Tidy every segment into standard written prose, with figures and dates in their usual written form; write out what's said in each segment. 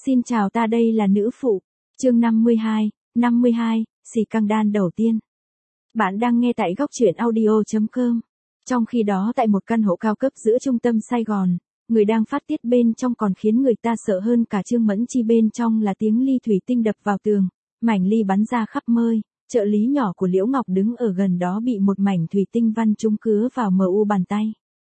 Xin chào, ta đây là nữ phụ. Chương 52, xì căng đan đầu tiên. Bạn đang nghe tại góc truyện audio.com. Trong khi đó tại một căn hộ cao cấp giữa trung tâm Sài Gòn, người đang phát tiết bên trong còn khiến người ta sợ hơn cả Trương Mẫn Chi. Bên trong là tiếng ly thủy tinh đập vào tường, mảnh ly bắn ra khắp nơi. Trợ lý nhỏ của Liễu Ngọc đứng ở gần đó bị một mảnh thủy tinh văn trúng cứa vào mu bàn tay.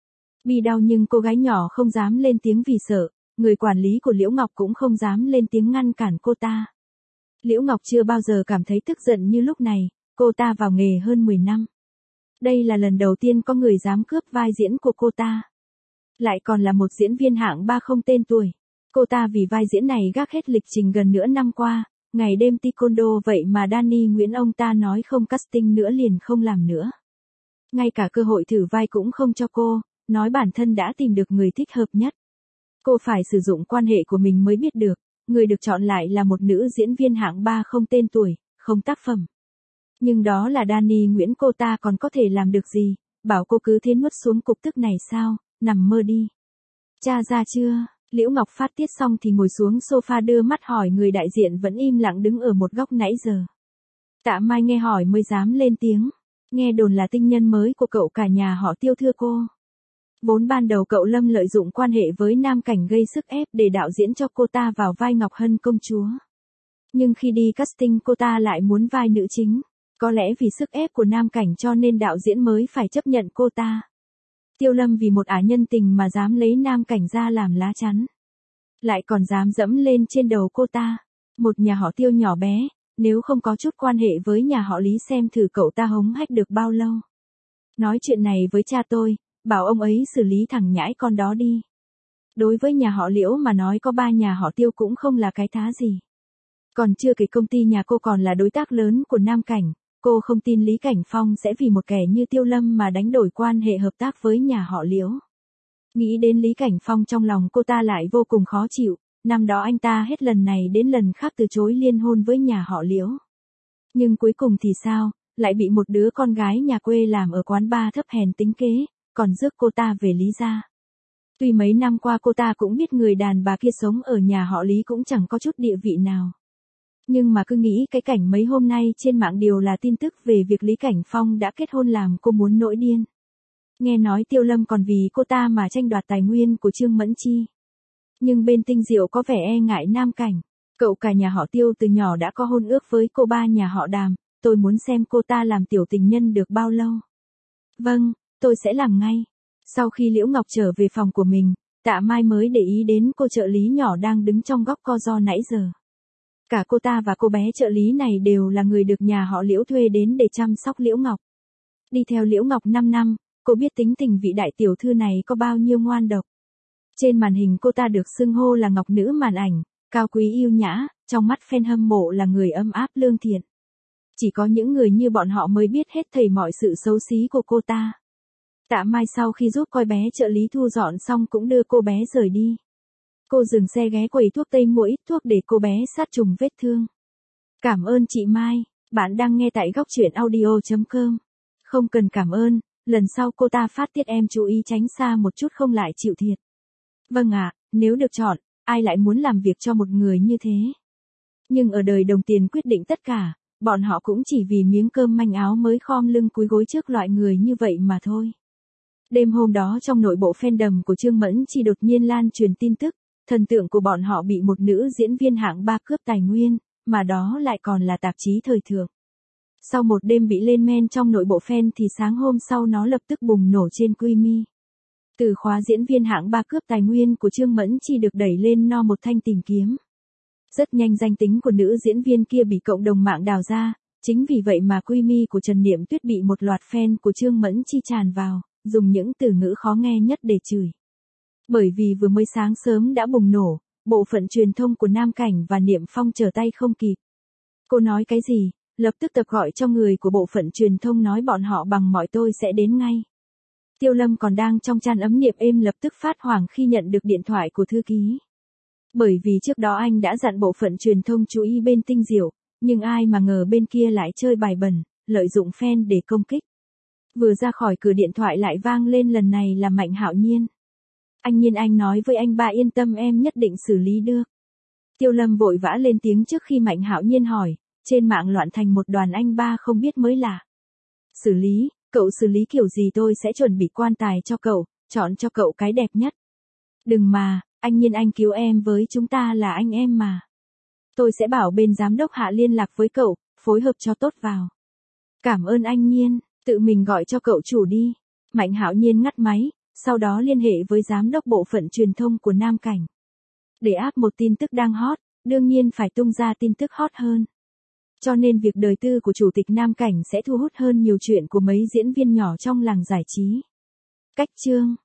Bi đau nhưng cô gái nhỏ không dám lên tiếng vì sợ. Người quản lý của Liễu Ngọc cũng không dám lên tiếng ngăn cản cô ta. Liễu Ngọc chưa bao giờ cảm thấy tức giận như lúc này, cô ta vào nghề hơn 10 năm. Đây là lần đầu tiên có người dám cướp vai diễn của cô ta. Lại còn là một diễn viên hạng 3 không tên tuổi. Cô ta vì vai diễn này gác hết lịch trình gần nửa năm qua, ngày đêm taekwondo vậy mà Danny Nguyễn ông ta nói không casting nữa liền không làm nữa. Ngay cả cơ hội thử vai cũng không cho cô, nói bản thân đã tìm được người thích hợp nhất. Cô phải sử dụng quan hệ của mình mới biết được, người được chọn lại là một nữ diễn viên hạng 3 không tên tuổi, không tác phẩm. Nhưng đó là Danny Nguyễn, cô ta còn có thể làm được gì, bảo cô cứ thế nuốt xuống cục tức này sao, nằm mơ đi. Tra ra chưa? Liễu Ngọc phát tiết xong thì ngồi xuống sofa đưa mắt hỏi người đại diện vẫn im lặng đứng ở một góc nãy giờ. Tạ Mai nghe hỏi mới dám lên tiếng, nghe đồn là tinh nhân mới của cậu cả nhà họ Tiêu thưa cô. Vốn ban đầu cậu Lâm lợi dụng quan hệ với Nam Cảnh gây sức ép để đạo diễn cho cô ta vào vai Ngọc Hân công chúa. Nhưng khi đi casting cô ta lại muốn vai nữ chính. Có lẽ vì sức ép của Nam Cảnh cho nên đạo diễn mới phải chấp nhận cô ta. Tiêu Lâm vì một ả nhân tình mà dám lấy Nam Cảnh ra làm lá chắn. Lại còn dám dẫm lên trên đầu cô ta. Một nhà họ Tiêu nhỏ bé, nếu không có chút quan hệ với nhà họ Lý xem thử cậu ta hống hách được bao lâu. Nói chuyện này với cha tôi. Bảo ông ấy xử lý thằng nhãi con đó đi. Đối với nhà họ Liễu mà nói có 3 nhà họ Tiêu cũng không là cái thá gì. Còn chưa kể công ty nhà cô còn là đối tác lớn của Nam Cảnh, cô không tin Lý Cảnh Phong sẽ vì một kẻ như Tiêu Lâm mà đánh đổi quan hệ hợp tác với nhà họ Liễu. Nghĩ đến Lý Cảnh Phong trong lòng cô ta lại vô cùng khó chịu, năm đó anh ta hết lần này đến lần khác từ chối liên hôn với nhà họ Liễu. Nhưng cuối cùng thì sao, lại bị một đứa con gái nhà quê làm ở quán bar thấp hèn tính kế. Còn rước cô ta về Lý gia. Tuy mấy năm qua cô ta cũng biết người đàn bà kia sống ở nhà họ Lý cũng chẳng có chút địa vị nào. Nhưng mà cứ nghĩ cái cảnh mấy hôm nay trên mạng đều là tin tức về việc Lý Cảnh Phong đã kết hôn làm cô muốn nổi điên. Nghe nói Tiêu Lâm còn vì cô ta mà tranh đoạt tài nguyên của Trương Mẫn Chi. Nhưng bên Tinh Diệu có vẻ e ngại Nam Cảnh. Cậu cả nhà họ Tiêu từ nhỏ đã có hôn ước với cô ba nhà họ Đàm. Tôi muốn xem cô ta làm tiểu tình nhân được bao lâu. Vâng. Tôi sẽ làm ngay. Sau khi Liễu Ngọc trở về phòng của mình, Tạ Mai mới để ý đến cô trợ lý nhỏ đang đứng trong góc co ro nãy giờ. Cả cô ta và cô bé trợ lý này đều là người được nhà họ Liễu thuê đến để chăm sóc Liễu Ngọc. Đi theo Liễu Ngọc 5 năm, cô biết tính tình vị đại tiểu thư này có bao nhiêu ngoan độc. Trên màn hình cô ta được xưng hô là Ngọc Nữ màn ảnh, cao quý yêu nhã, trong mắt fan hâm mộ là người ấm áp lương thiện. Chỉ có những người như bọn họ mới biết hết thảy mọi sự xấu xí của cô ta. Tạ Mai sau khi giúp coi bé trợ lý thu dọn xong cũng đưa cô bé rời đi. Cô dừng xe ghé quầy thuốc tây mua ít thuốc để cô bé sát trùng vết thương. Cảm ơn chị Mai, bạn đang nghe tại góc truyện audio.com. Không cần cảm ơn, lần sau cô ta phát tiết em chú ý tránh xa một chút không lại chịu thiệt. Vâng ạ, nếu được chọn, ai lại muốn làm việc cho một người như thế. Nhưng ở đời đồng tiền quyết định tất cả, bọn họ cũng chỉ vì miếng cơm manh áo mới khom lưng cúi gối trước loại người như vậy mà thôi. Đêm hôm đó trong nội bộ fandom của Trương Mẫn Chi đột nhiên lan truyền tin tức, thần tượng của bọn họ bị một nữ diễn viên hạng 3 cướp tài nguyên, mà đó lại còn là tạp chí thời thượng. Sau một đêm bị lên men trong nội bộ fan thì sáng hôm sau nó lập tức bùng nổ trên Queeme. Từ khóa diễn viên hạng 3 cướp tài nguyên của Trương Mẫn Chi được đẩy lên no một thanh tìm kiếm. Rất nhanh danh tính của nữ diễn viên kia bị cộng đồng mạng đào ra, chính vì vậy mà Queeme của Trần Niệm Tuyết bị một loạt fan của Trương Mẫn Chi tràn vào, dùng những từ ngữ khó nghe nhất để chửi. Bởi vì vừa mới sáng sớm đã bùng nổ, bộ phận truyền thông của Nam Cảnh và Niệm Phong trở tay không kịp. Cô nói cái gì, lập tức tập gọi cho người của bộ phận truyền thông nói bọn họ bằng mọi tôi sẽ đến ngay. Tiêu Lâm còn đang trong chan ấm Niệm êm lập tức phát hoảng khi nhận được điện thoại của thư ký. Bởi vì trước đó anh đã dặn bộ phận truyền thông chú ý bên Tinh Diệu, nhưng ai mà ngờ bên kia lại chơi bài bẩn, lợi dụng fan để công kích. Vừa ra khỏi cửa điện thoại lại vang lên lần này là Mạnh Hạo Nhiên. Anh Nhiên, anh nói với anh ba yên tâm em nhất định xử lý được. Tiêu Lâm vội vã lên tiếng trước khi Mạnh Hạo Nhiên hỏi, trên mạng loạn thành một đoàn anh ba không biết mới lạ. Xử lý, cậu xử lý kiểu gì tôi sẽ chuẩn bị quan tài cho cậu, chọn cho cậu cái đẹp nhất. Đừng mà, anh Nhiên anh cứu em với, chúng ta là anh em mà. Tôi sẽ bảo bên giám đốc Hạ liên lạc với cậu, phối hợp cho tốt vào. Cảm ơn anh Nhiên, tự mình gọi cho cậu chủ đi. Mạnh Hạo Nhiên ngắt máy, sau đó liên hệ với giám đốc bộ phận truyền thông của Nam Cảnh. Để áp một tin tức đang hot, đương nhiên phải tung ra tin tức hot hơn. Cho nên việc đời tư của chủ tịch Nam Cảnh sẽ thu hút hơn nhiều chuyện của mấy diễn viên nhỏ trong làng giải trí. Cách chương